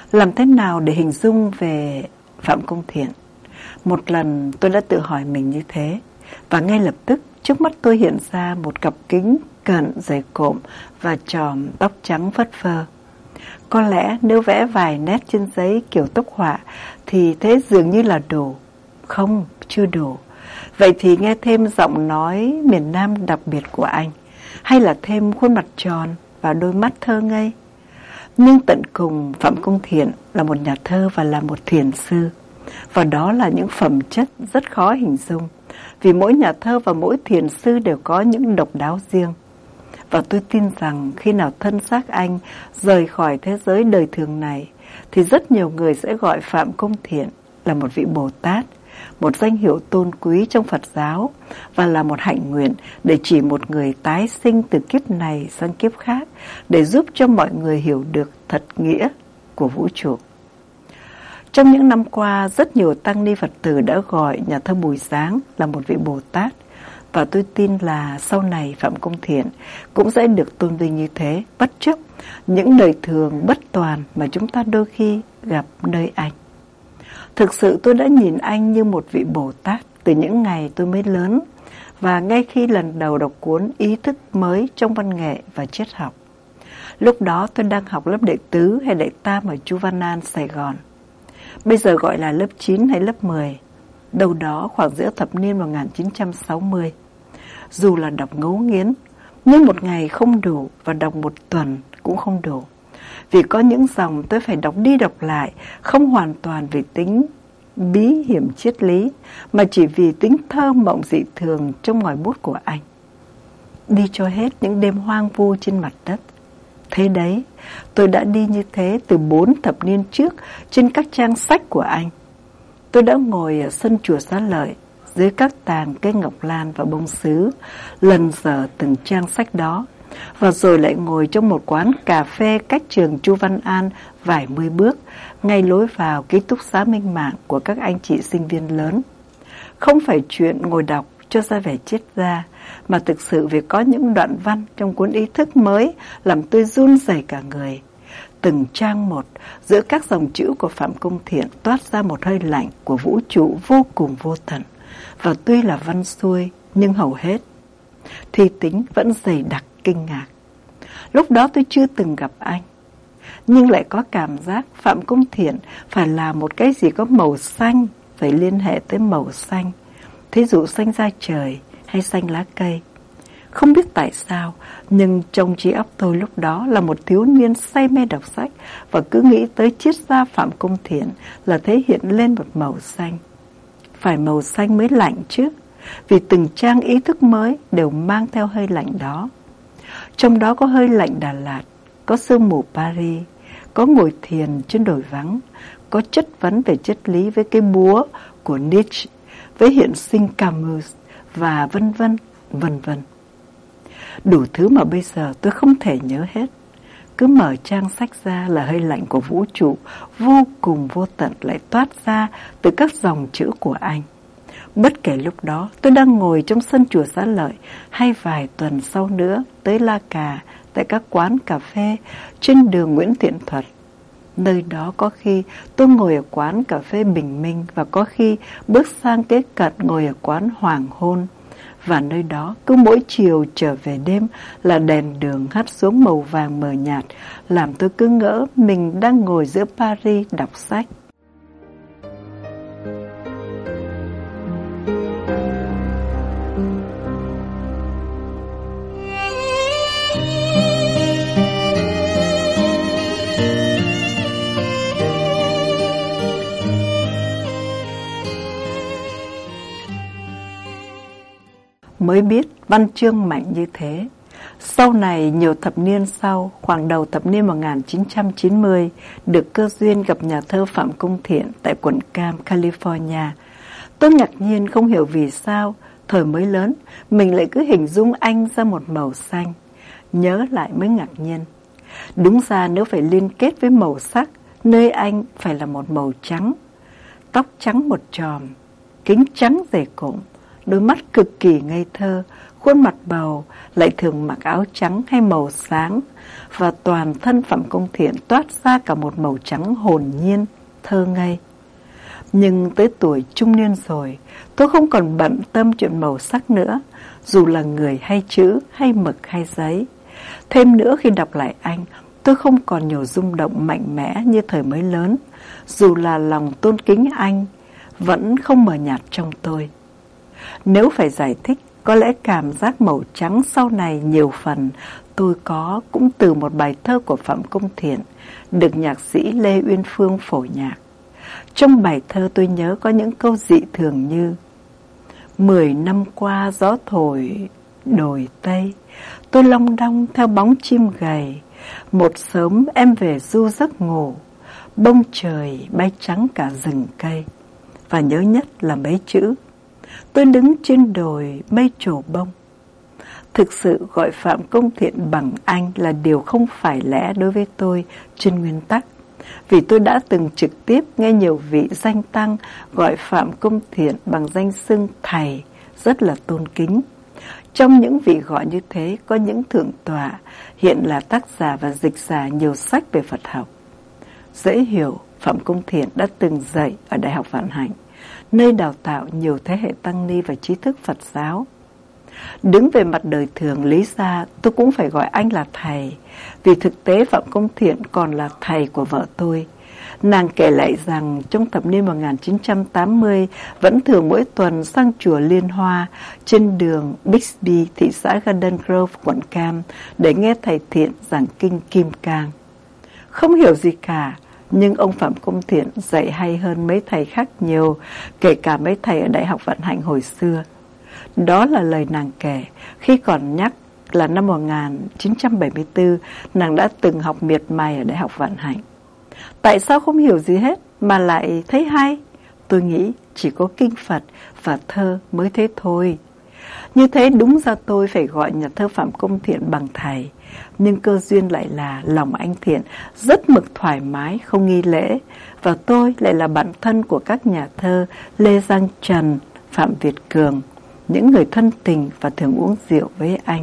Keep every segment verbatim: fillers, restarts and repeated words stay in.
Làm thế nào để hình dung về Phạm Công Thiện? Một lần tôi đã tự hỏi mình như thế, và ngay lập tức trước mắt tôi hiện ra một cặp kính cận dày cộm và chòm tóc trắng phất phơ. Có lẽ nếu vẽ vài nét trên giấy kiểu tốc họa thì thế dường như là đủ. Không, chưa đủ. Vậy thì nghe thêm giọng nói miền Nam đặc biệt của anh, hay là thêm khuôn mặt tròn và đôi mắt thơ ngây. Nhưng tận cùng Phạm Công Thiện là một nhà thơ và là một thiền sư. Và đó là những phẩm chất rất khó hình dung, vì mỗi nhà thơ và mỗi thiền sư đều có những độc đáo riêng. Và tôi tin rằng khi nào thân xác anh rời khỏi thế giới đời thường này, thì rất nhiều người sẽ gọi Phạm Công Thiện là một vị Bồ Tát, một danh hiệu tôn quý trong Phật giáo, và là một hạnh nguyện để chỉ một người tái sinh từ kiếp này sang kiếp khác, để giúp cho mọi người hiểu được thật nghĩa của vũ trụ. Trong những năm qua, rất nhiều tăng ni Phật tử đã gọi nhà thơ Bùi Giáng là một vị Bồ Tát, và tôi tin là sau này Phạm Công Thiện cũng sẽ được tôn vinh như thế, bất chấp những đời thường bất toàn mà chúng ta đôi khi gặp nơi anh. Thực sự tôi đã nhìn anh như một vị Bồ Tát từ những ngày tôi mới lớn, và ngay khi lần đầu đọc cuốn Ý thức mới trong văn nghệ và triết học. Lúc đó tôi đang học lớp đệ tứ hay đệ tam ở Chu Văn An, Sài Gòn. Bây giờ gọi là lớp chín hay lớp mười, đâu đó khoảng giữa thập niên một nghìn chín trăm sáu mươi. Dù là đọc ngấu nghiến, nhưng một ngày không đủ và đọc một tuần cũng không đủ. Vì có những dòng tôi phải đọc đi đọc lại, không hoàn toàn vì tính bí hiểm triết lý, mà chỉ vì tính thơ mộng dị thường trong ngòi bút của anh. Đi cho hết những đêm hoang vu trên mặt đất. Thế đấy, tôi đã đi như thế từ bốn thập niên trước trên các trang sách của anh. Tôi đã ngồi ở sân chùa Xá Lợi, dưới các tàng cây ngọc lan và bông sứ, lần dở từng trang sách đó, và rồi lại ngồi trong một quán cà phê cách trường Chu Văn An vài mươi bước, ngay lối vào ký túc xá Minh Mạng của các anh chị sinh viên lớn. Không phải chuyện ngồi đọc cho ra vẻ triết gia, mà thực sự vì có những đoạn văn trong cuốn Ý thức mới làm tôi run rẩy cả người. Từng trang một, giữa các dòng chữ của Phạm Công Thiện toát ra một hơi lạnh của vũ trụ vô cùng vô tận. Và tuy là văn xuôi, nhưng hầu hết thì tính vẫn dày đặc kinh ngạc. Lúc đó tôi chưa từng gặp anh, nhưng lại có cảm giác Phạm Công Thiện phải là một cái gì có màu xanh, phải liên hệ tới màu xanh. Thí dụ xanh da trời hay xanh lá cây. Không biết tại sao, nhưng trong trí óc tôi lúc đó là một thiếu niên say mê đọc sách, và cứ nghĩ tới triết gia Phạm Công Thiện là thấy hiện lên một màu xanh. Phải màu xanh mới lạnh chứ, vì từng trang ý thức mới đều mang theo hơi lạnh đó. Trong đó có hơi lạnh Đà Lạt, có sương mù Paris, có ngồi thiền trên đồi vắng, có chất vấn về triết lý với cái búa của Nietzsche, với hiện sinh Camus, và vân vân, vân vân. Đủ thứ mà bây giờ tôi không thể nhớ hết. Cứ mở trang sách ra là hơi lạnh của vũ trụ vô cùng vô tận lại toát ra từ các dòng chữ của anh. Bất kể lúc đó tôi đang ngồi trong sân chùa Xá Lợi, hay vài tuần sau nữa tới La Cà, tại các quán cà phê trên đường Nguyễn Thiện Thuật. Nơi đó có khi tôi ngồi ở quán cà phê Bình Minh, và có khi bước sang kế cận ngồi ở quán Hoàng Hôn. Và nơi đó cứ mỗi chiều trở về đêm là đèn đường hắt xuống màu vàng mờ nhạt, làm tôi cứ ngỡ mình đang ngồi giữa Paris đọc sách. Mới biết văn chương mạnh như thế. Sau này, nhiều thập niên sau, khoảng đầu thập niên một nghìn chín trăm chín mươi, được cơ duyên gặp nhà thơ Phạm Công Thiện tại quận Cam, California. Tôi ngạc nhiên không hiểu vì sao, thời mới lớn, mình lại cứ hình dung anh ra một màu xanh. Nhớ lại mới ngạc nhiên. Đúng ra nếu phải liên kết với màu sắc, nơi anh phải là một màu trắng. Tóc trắng một chòm, kính trắng dày cộm, đôi mắt cực kỳ ngây thơ, khuôn mặt bầu, lại thường mặc áo trắng hay màu sáng, và toàn thân Phạm Công Thiện toát ra cả một màu trắng hồn nhiên, thơ ngây. Nhưng tới tuổi trung niên rồi, tôi không còn bận tâm chuyện màu sắc nữa, dù là người hay chữ, hay mực hay giấy. Thêm nữa, khi đọc lại anh, tôi không còn nhiều rung động mạnh mẽ như thời mới lớn, dù là lòng tôn kính anh vẫn không mờ nhạt trong tôi. Nếu phải giải thích, có lẽ cảm giác màu trắng sau này nhiều phần tôi có cũng từ một bài thơ của Phạm Công Thiện, được nhạc sĩ Lê Uyên Phương phổ nhạc. Trong bài thơ tôi nhớ có những câu dị thường như: Mười năm qua gió thổi đồi Tây, tôi long đong theo bóng chim gầy. Một sớm em về du giấc ngủ, bông trời bay trắng cả rừng cây. Và nhớ nhất là mấy chữ: tôi đứng trên đồi mây trổ bông. Thực sự gọi Phạm Công Thiện bằng anh là điều không phải lẽ đối với tôi trên nguyên tắc, vì tôi đã từng trực tiếp nghe nhiều vị danh tăng gọi Phạm Công Thiện bằng danh xưng thầy, rất là tôn kính. Trong những vị gọi như thế có những thượng tọa, hiện là tác giả và dịch giả nhiều sách về Phật học. Dễ hiểu, Phạm Công Thiện đã từng dạy ở Đại học Vạn Hạnh, nơi đào tạo nhiều thế hệ tăng ni và trí thức Phật giáo. Đứng về mặt đời thường, lý ra tôi cũng phải gọi anh là thầy, vì thực tế Phạm Công Thiện còn là thầy của vợ tôi. Nàng kể lại rằng trong thập niên một nghìn chín trăm tám mươi vẫn thường mỗi tuần sang chùa Liên Hoa trên đường Bixby, thị xã Garden Grove, quận Cam để nghe thầy Thiện giảng kinh Kim Cang. Không hiểu gì cả, nhưng ông Phạm Công Thiện dạy hay hơn mấy thầy khác nhiều, kể cả mấy thầy ở Đại học Vạn Hạnh hồi xưa. Đó là lời nàng kể khi còn nhắc là năm một nghìn chín trăm bảy mươi tư nàng đã từng học miệt mài ở Đại học Vạn Hạnh. Tại sao không hiểu gì hết mà lại thấy hay? Tôi nghĩ chỉ có kinh Phật và thơ mới thế thôi. Như thế đúng ra tôi phải gọi nhà thơ Phạm Công Thiện bằng thầy. Nhưng cơ duyên lại là lòng anh Thiện rất mực thoải mái, không nghi lễ. Và tôi lại là bạn thân của các nhà thơ Lê Giang Trần, Phạm Việt Cường, những người thân tình và thường uống rượu với anh.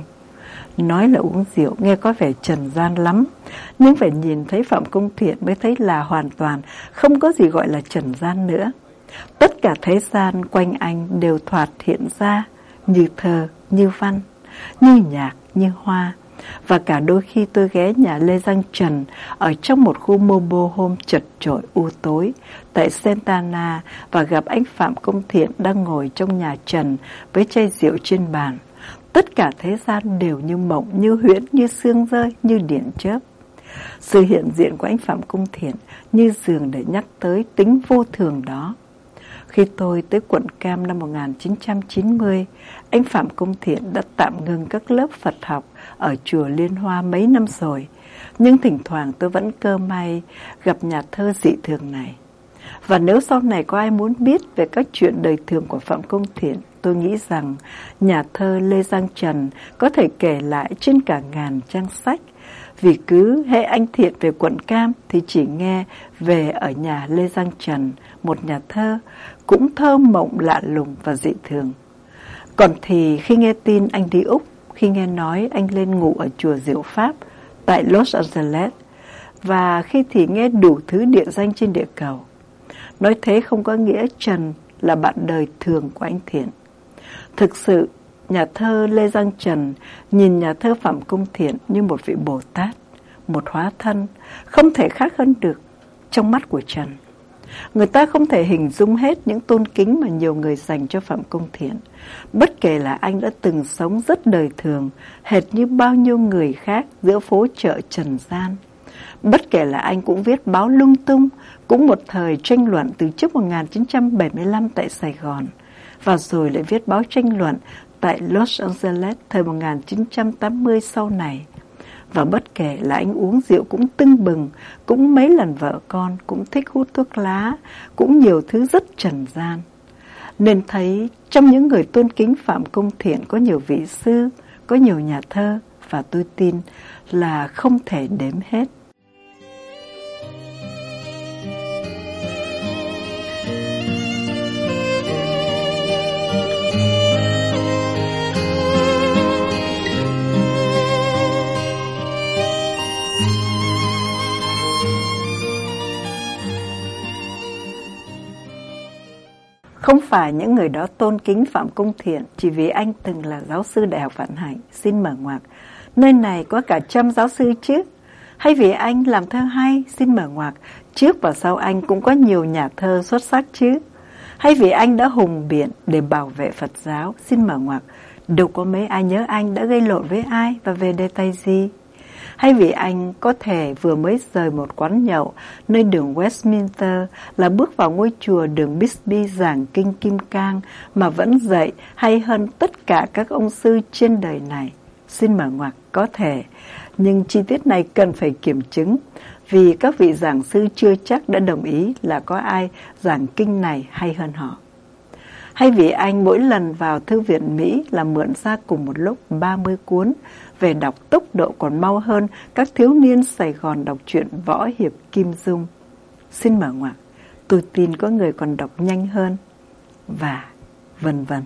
Nói là uống rượu nghe có vẻ trần gian lắm, nhưng phải nhìn thấy Phạm Công Thiện mới thấy là hoàn toàn không có gì gọi là trần gian nữa. Tất cả thế gian quanh anh đều thoạt hiện ra, như thơ, như văn, như nhạc, như hoa. Và cả đôi khi tôi ghé nhà Lê Giang Trần ở trong một khu mobile home chật chội u tối tại Santana và gặp anh Phạm Công Thiện đang ngồi trong nhà Trần với chai rượu trên bàn. Tất cả thế gian đều như mộng, như huyễn, như sương rơi, như điện chớp. Sự hiện diện của anh Phạm Công Thiện như dường để nhắc tới tính vô thường đó. Khi tôi tới quận Cam năm một nghìn chín trăm chín mươi, anh Phạm Công Thiện đã tạm ngừng các lớp Phật học ở chùa Liên Hoa mấy năm rồi, nhưng thỉnh thoảng tôi vẫn cơ may gặp nhà thơ dị thường này. Và nếu sau này có ai muốn biết về các chuyện đời thường của Phạm Công Thiện, tôi nghĩ rằng nhà thơ Lê Giang Trần có thể kể lại trên cả ngàn trang sách, vì cứ hễ anh Thiện về quận Cam thì chỉ nghe về ở nhà Lê Giang Trần, một nhà thơ cũng thơ mộng lạ lùng và dị thường. Còn thì khi nghe tin anh đi Úc, khi nghe nói anh lên ngủ ở chùa Diệu Pháp tại Los Angeles, và khi thì nghe đủ thứ địa danh trên địa cầu. Nói thế không có nghĩa Trần là bạn đời thường của anh Thiện. Thực sự, nhà thơ Lê Giang Trần nhìn nhà thơ Phạm Công Thiện như một vị Bồ Tát, một hóa thân, không thể khác hơn được trong mắt của Trần. Người ta không thể hình dung hết những tôn kính mà nhiều người dành cho Phạm Công Thiện, bất kể là anh đã từng sống rất đời thường, hệt như bao nhiêu người khác giữa phố chợ trần gian. Bất kể là anh cũng viết báo lung tung, cũng một thời tranh luận từ trước một nghìn chín trăm bảy mươi lăm tại Sài Gòn, và rồi lại viết báo tranh luận tại Los Angeles thời một nghìn chín trăm tám mươi sau này. Và bất kể là anh uống rượu cũng tưng bừng, cũng mấy lần vợ con, cũng thích hút thuốc lá, cũng nhiều thứ rất trần gian. Nên thấy trong những người tôn kính Phạm Công Thiện có nhiều vị sư, có nhiều nhà thơ, và tôi tin là không thể đếm hết. Không phải những người đó tôn kính Phạm Công Thiện chỉ vì anh từng là giáo sư Đại học Vạn Hạnh, xin mở ngoặc, nơi này có cả trăm giáo sư chứ. Hay vì anh làm thơ hay, xin mở ngoặc, trước và sau anh cũng có nhiều nhà thơ xuất sắc chứ. Hay vì anh đã hùng biện để bảo vệ Phật giáo, xin mở ngoặc, đâu có mấy ai nhớ anh đã gây lộn với ai và về đề tài gì. Hay vì anh có thể vừa mới rời một quán nhậu nơi đường Westminster là bước vào ngôi chùa đường Bisbee giảng kinh Kim Cang mà vẫn dạy hay hơn tất cả các ông sư trên đời này, xin mở ngoặc, có thể. Nhưng chi tiết này cần phải kiểm chứng, vì các vị giảng sư chưa chắc đã đồng ý là có ai giảng kinh này hay hơn họ. Hay vì anh mỗi lần vào Thư viện Mỹ là mượn ra cùng một lúc ba mươi cuốn, về đọc tốc độ còn mau hơn các thiếu niên Sài Gòn đọc truyện võ hiệp Kim Dung. Xin mở ngoặc, tôi tin có người còn đọc nhanh hơn, và vân vân.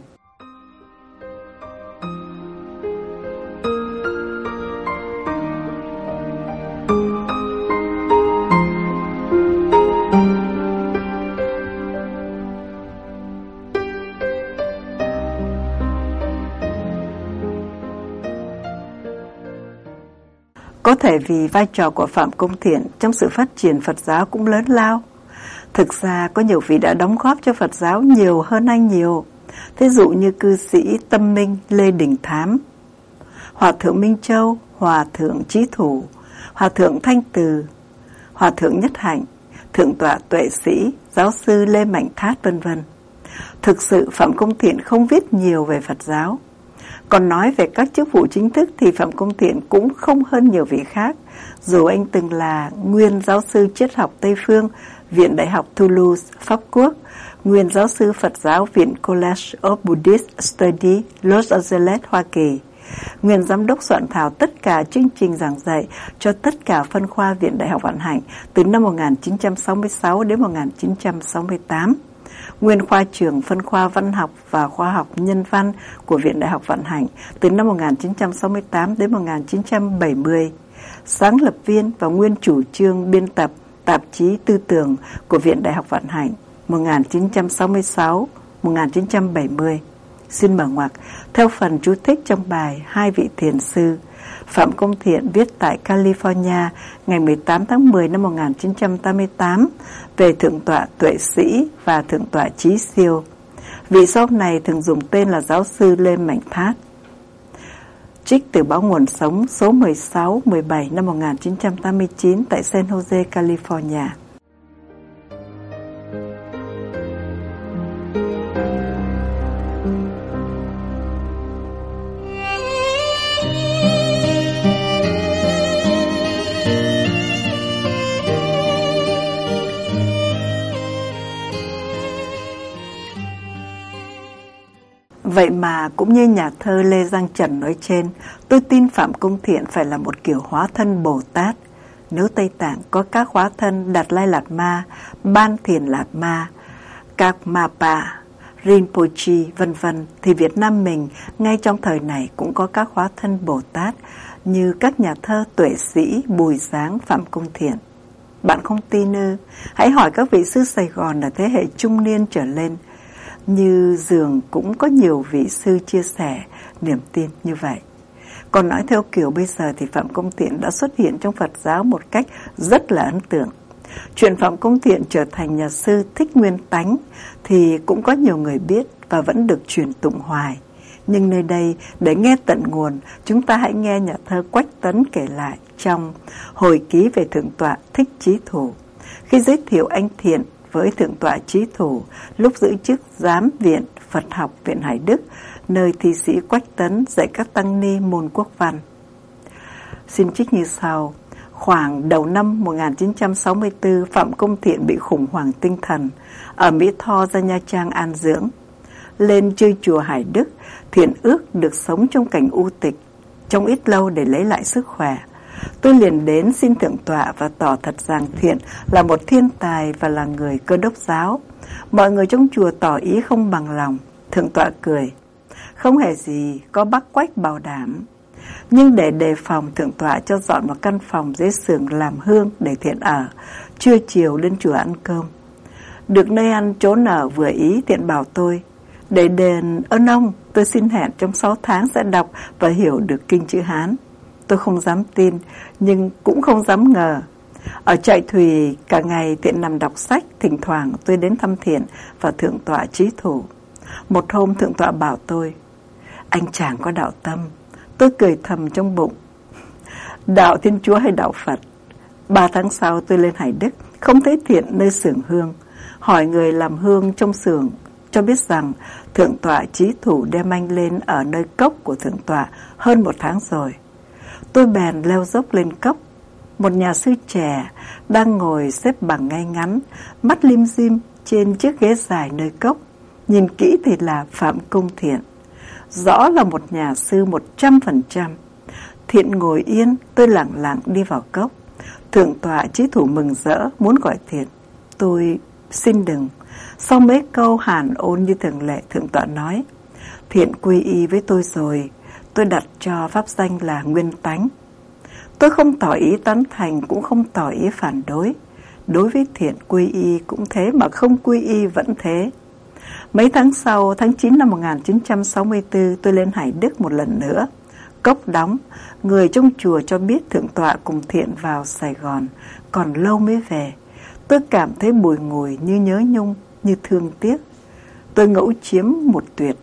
Có thể vì vai trò của Phạm Công Thiện trong sự phát triển Phật giáo cũng lớn lao. Thực ra có nhiều vị đã đóng góp cho Phật giáo nhiều hơn anh nhiều. Thí dụ như cư sĩ Tâm Minh Lê Đình Thám, Hòa thượng Minh Châu, Hòa thượng Chí Thủ, Hòa thượng Thanh Từ, Hòa thượng Nhất Hạnh, Thượng tọa Tuệ Sĩ, Giáo sư Lê Mạnh Thát, vân vân. Thực sự Phạm Công Thiện không viết nhiều về Phật giáo. Còn nói về các chức vụ chính thức thì Phạm Công Thiện cũng không hơn nhiều vị khác, dù anh từng là nguyên giáo sư triết học Tây Phương, Viện Đại học Toulouse, Pháp Quốc, nguyên giáo sư Phật giáo Viện College of Buddhist Studies, Los Angeles, Hoa Kỳ, nguyên giám đốc soạn thảo tất cả chương trình giảng dạy cho tất cả phân khoa Viện Đại học Vạn Hạnh từ năm một nghìn chín trăm sáu mươi sáu đến một nghìn chín trăm sáu mươi tám. Nguyên khoa trưởng phân khoa văn học và khoa học nhân văn của Viện Đại học Vạn Hạnh từ năm một nghìn chín trăm sáu mươi tám đến một nghìn chín trăm bảy mươi, sáng lập viên và nguyên chủ trương biên tập tạp chí Tư tưởng của Viện Đại học Vạn Hạnh một nghìn chín trăm sáu mươi sáu đến một nghìn chín trăm bảy mươi. Xin mở ngoặc, theo phần chú thích trong bài Hai vị thiền sư, Phạm Công Thiện viết tại California ngày mười tám tháng mười năm một nghìn chín trăm tám mươi tám về Thượng tọa Tuệ Sĩ và Thượng tọa Chí Siêu. Vị sau này thường dùng tên là Giáo sư Lê Mạnh Thát. Trích từ báo Nguồn Sống số mười sáu mười bảy năm một nghìn chín trăm tám mươi chín tại San Jose, California. Vậy mà cũng như nhà thơ Lê Giang Trần nói trên, tôi tin Phạm Công Thiện phải là một kiểu hóa thân Bồ Tát. Nếu Tây Tạng có các hóa thân Đạt Lai Lạt Ma, Ban Thiền Lạt Ma, Các Mapa, Rinpoche, vân vân, thì Việt Nam mình ngay trong thời này cũng có các hóa thân Bồ Tát như các nhà thơ Tuệ Sĩ, Bùi Giáng, Phạm Công Thiện. Bạn không tin ư? Hãy hỏi các vị sư Sài Gòn ở thế hệ trung niên trở lên. Như Dường cũng có nhiều vị sư chia sẻ niềm tin như vậy. Còn nói theo kiểu bây giờ thì Phạm Công Thiện đã xuất hiện trong Phật giáo một cách rất là ấn tượng. Chuyện Phạm Công Thiện trở thành nhà sư Thích Nguyên Tánh thì cũng có nhiều người biết và vẫn được truyền tụng hoài. Nhưng nơi đây, để nghe tận nguồn, chúng ta hãy nghe nhà thơ Quách Tấn kể lại trong Hồi ký về Thượng tọa Thích Chí Thủ, khi giới thiệu anh Thiện với Thượng tọa Chí Thủ lúc giữ chức Giám viện Phật học Viện Hải Đức, nơi thi sĩ Quách Tấn dạy các tăng ni môn quốc văn. Xin trích như sau. Khoảng đầu năm một nghìn chín trăm sáu mươi tư, Phạm Công Thiện bị khủng hoảng tinh thần, ở Mỹ Tho ra Nha Trang an dưỡng. Lên chơi chùa Hải Đức, Thiện ước được sống trong cảnh u tịch, trong ít lâu để lấy lại sức khỏe. Tôi liền đến xin Thượng tọa và tỏ thật rằng Thiện là một thiên tài và là người Cơ Đốc giáo. Mọi người trong chùa tỏ ý không bằng lòng. Thượng tọa cười. Không hề gì, có bác Quách bảo đảm. Nhưng để đề phòng, Thượng tọa cho dọn một căn phòng dưới xưởng làm hương để Thiện ở, trưa chiều lên chùa ăn cơm. Được nơi ăn chỗ ở vừa ý, Thiện bảo tôi: để đền ơn ông, tôi xin hẹn trong sáu tháng sẽ đọc và hiểu được kinh chữ Hán. Tôi không dám tin, nhưng cũng không dám ngờ. Ở trại Thùy, cả ngày Thiện nằm đọc sách, thỉnh thoảng tôi đến thăm Thiện và Thượng tọa Chí Thủ. Một hôm Thượng tọa bảo tôi: anh chàng có đạo tâm. Tôi cười thầm trong bụng. Đạo Thiên Chúa hay đạo Phật? Ba tháng sau tôi lên Hải Đức, không thấy Thiện nơi xưởng hương. Hỏi người làm hương trong xưởng cho biết rằng Thượng tọa Chí Thủ đem anh lên ở nơi cốc của Thượng tọa hơn một tháng rồi. Tôi bèn leo dốc lên cốc. Một nhà sư trẻ đang ngồi xếp bằng ngay ngắn, mắt lim dim trên chiếc ghế dài nơi cốc. Nhìn kỹ thì là Phạm Công Thiện. Rõ là một nhà sư một trăm phần trăm. Thiện ngồi yên, tôi lặng lặng đi vào cốc. Thượng tọa Chí Thủ mừng rỡ muốn gọi Thiện. Tôi xin đừng. Sau mấy câu hàn ôn như thường lệ, Thượng tọa nói: Thiện quy y với tôi rồi. Tôi đặt cho pháp danh là Nguyên Tánh. Tôi không tỏ ý tán thành, cũng không tỏ ý phản đối. Đối với Thiện, quy y cũng thế, mà không quy y vẫn thế. Mấy tháng sau, tháng chín năm một nghìn chín trăm sáu mươi tư, tôi lên Hải Đức một lần nữa. Cốc đóng, người trong chùa cho biết Thượng tọa cùng Thiện vào Sài Gòn, còn lâu mới về. Tôi cảm thấy bùi ngùi, như nhớ nhung, như thương tiếc. Tôi ngẫu chiếm một tuyệt.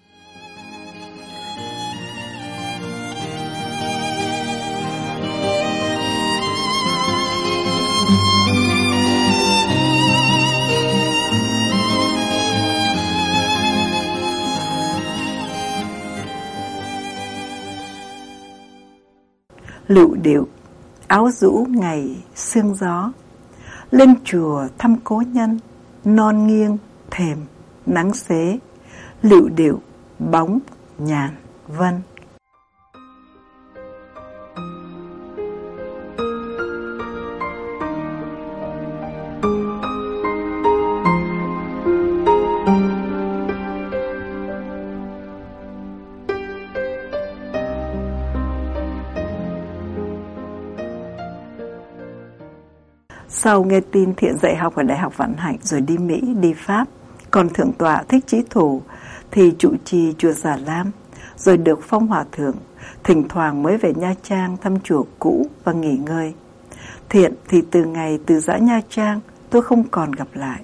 Lựu điệu, áo rũ ngày sương gió. Lên chùa thăm cố nhân, non nghiêng, thềm, nắng xế. Lựu điệu, bóng, nhàn, vân. Sau nghe tin Thiện dạy học ở Đại học Vạn Hạnh rồi đi Mỹ, đi Pháp. Còn Thượng tọa Thích Chí Thủ thì trụ trì chùa Già Lam, rồi được phong hòa thượng. Thỉnh thoảng mới về Nha Trang thăm chùa cũ và nghỉ ngơi. Thiện thì từ ngày từ giã Nha Trang tôi không còn gặp lại.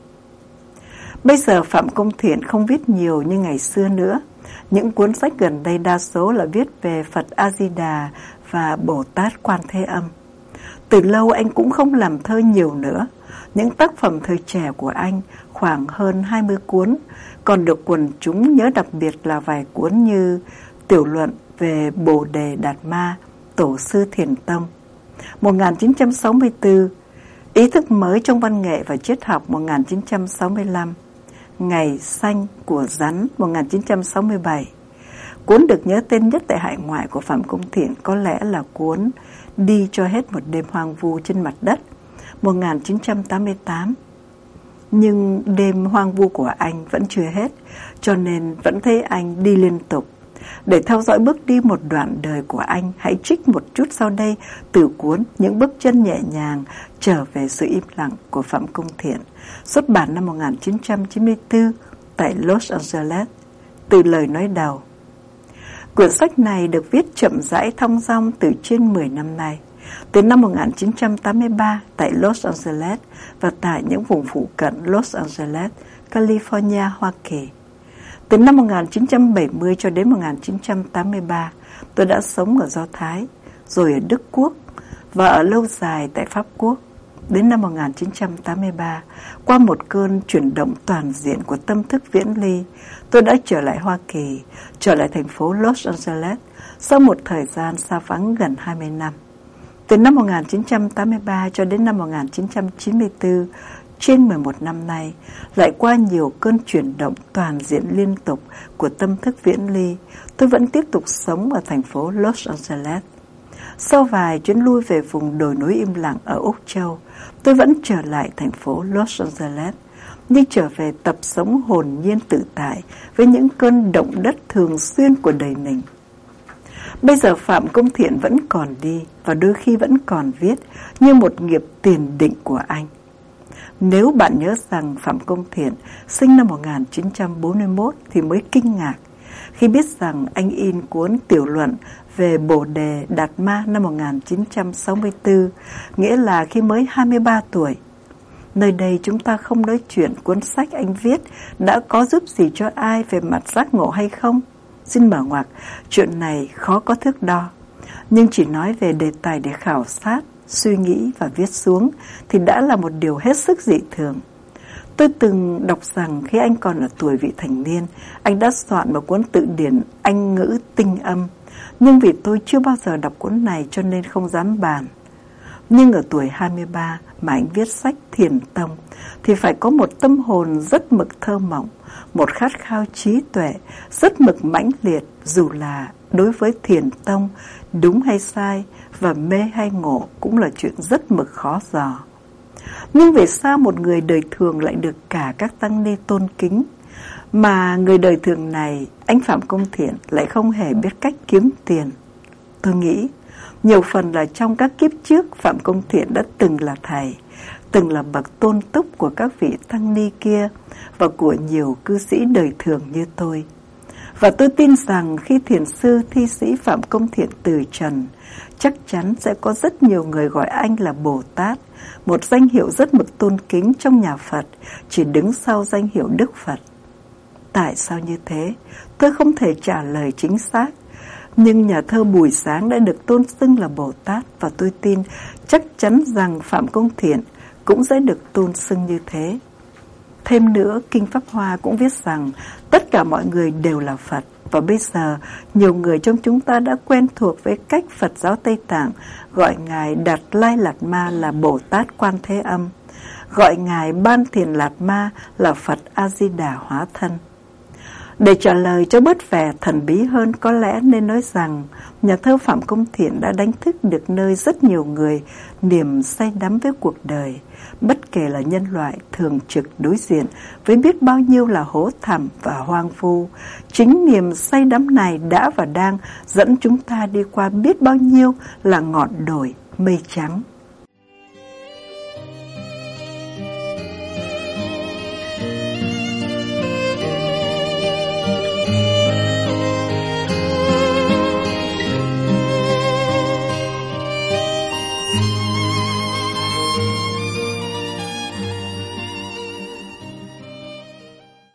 Bây giờ Phạm Công Thiện không viết nhiều như ngày xưa nữa. Những cuốn sách gần đây đa số là viết về Phật A-di-đà và Bồ Tát Quan Thế Âm. Từ lâu anh cũng không làm thơ nhiều nữa. Những tác phẩm thời trẻ của anh khoảng hơn hai mươi cuốn, còn được quần chúng nhớ đặc biệt là vài cuốn như Tiểu luận về Bồ Đề Đạt Ma, Tổ sư Thiền Tông một nghìn chín trăm sáu mươi tư, Ý thức mới trong văn nghệ và triết học một nghìn chín trăm sáu mươi lăm, Ngày xanh của rắn một nghìn chín trăm sáu mươi bảy. Cuốn được nhớ tên nhất tại hải ngoại của Phạm Công Thiện có lẽ là cuốn Đi cho hết một đêm hoang vu trên mặt đất một nghìn chín trăm tám mươi tám. Nhưng đêm hoang vu của anh vẫn chưa hết, cho nên vẫn thấy anh đi liên tục. Để theo dõi bước đi một đoạn đời của anh, hãy trích một chút sau đây từ cuốn Những bước chân nhẹ nhàng trở về sự im lặng của Phạm Công Thiện, xuất bản năm một nghìn chín trăm chín mươi tư tại Los Angeles, từ lời nói đầu. Quyển sách này được viết chậm rãi thong dong từ trên mười năm nay. Từ năm một nghìn chín trăm tám mươi ba tại Los Angeles và tại những vùng phụ cận Los Angeles, California, Hoa Kỳ. Từ năm một nghìn chín trăm bảy mươi cho đến một nghìn chín trăm tám mươi ba, tôi đã sống ở Do Thái, rồi ở Đức Quốc và ở lâu dài tại Pháp Quốc. Đến năm một nghìn chín trăm tám mươi ba, qua một cơn chuyển động toàn diện của tâm thức viễn ly, tôi đã trở lại Hoa Kỳ, trở lại thành phố Los Angeles sau một thời gian xa vắng gần hai mươi năm. Từ năm một nghìn chín trăm tám mươi ba cho đến năm một nghìn chín trăm chín mươi tư, trên mười một năm nay, lại qua nhiều cơn chuyển động toàn diện liên tục của tâm thức viễn ly, tôi vẫn tiếp tục sống ở thành phố Los Angeles. Sau vài chuyến lui về vùng đồi núi im lặng ở Úc Châu, tôi vẫn trở lại thành phố Los Angeles, nhưng trở về tập sống hồn nhiên tự tại với những cơn động đất thường xuyên của đời mình. Bây giờ Phạm Công Thiện vẫn còn đi và đôi khi vẫn còn viết như một nghiệp tiền định của anh. Nếu bạn nhớ rằng Phạm Công Thiện sinh năm một nghìn chín trăm bốn mươi mốt thì mới kinh ngạc khi biết rằng anh in cuốn tiểu luận về Bồ Đề Đạt Ma năm một nghìn chín trăm sáu mươi tư, nghĩa là khi mới hai mươi ba tuổi. Nơi đây chúng ta không nói chuyện cuốn sách anh viết đã có giúp gì cho ai về mặt giác ngộ hay không. Xin mở ngoặc, chuyện này khó có thước đo. Nhưng chỉ nói về đề tài để khảo sát, suy nghĩ và viết xuống thì đã là một điều hết sức dị thường. Tôi từng đọc rằng khi anh còn ở tuổi vị thành niên, anh đã soạn một cuốn tự điển Anh ngữ tinh âm. Nhưng vì tôi chưa bao giờ đọc cuốn này cho nên không dám bàn. Nhưng ở tuổi hai mươi ba mà anh viết sách Thiền Tông thì phải có một tâm hồn rất mực thơ mộng, một khát khao trí tuệ rất mực mãnh liệt, dù là đối với Thiền Tông, đúng hay sai và mê hay ngộ cũng là chuyện rất mực khó dò. Nhưng vì sao một người đời thường lại được cả các tăng ni tôn kính, mà người đời thường này, anh Phạm Công Thiện, lại không hề biết cách kiếm tiền? Tôi nghĩ nhiều phần là trong các kiếp trước Phạm Công Thiện đã từng là thầy, từng là bậc tôn túc của các vị tăng ni kia và của nhiều cư sĩ đời thường như tôi. Và tôi tin rằng khi thiền sư thi sĩ Phạm Công Thiện từ trần, chắc chắn sẽ có rất nhiều người gọi anh là Bồ Tát, một danh hiệu rất mực tôn kính trong nhà Phật, chỉ đứng sau danh hiệu Đức Phật. Tại sao như thế? Tôi không thể trả lời chính xác. Nhưng nhà thơ Bùi Sáng đã được tôn xưng là Bồ Tát, và tôi tin chắc chắn rằng Phạm Công Thiện cũng sẽ được tôn xưng như thế. Thêm nữa, Kinh Pháp Hoa cũng viết rằng tất cả mọi người đều là Phật. Và bây giờ, nhiều người trong chúng ta đã quen thuộc với cách Phật giáo Tây Tạng gọi Ngài Đạt Lai Lạt Ma là Bồ Tát Quan Thế Âm, gọi Ngài Ban Thiền Lạt Ma là Phật A-di-đà Hóa Thân. Để trả lời cho bớt vẻ thần bí hơn, có lẽ nên nói rằng nhà thơ Phạm Công Thiện đã đánh thức được nơi rất nhiều người niềm say đắm với cuộc đời, bất kể là nhân loại thường trực đối diện với biết bao nhiêu là hố thẳm và hoang vu. Chính niềm say đắm này đã và đang dẫn chúng ta đi qua biết bao nhiêu là ngọn đồi mây trắng.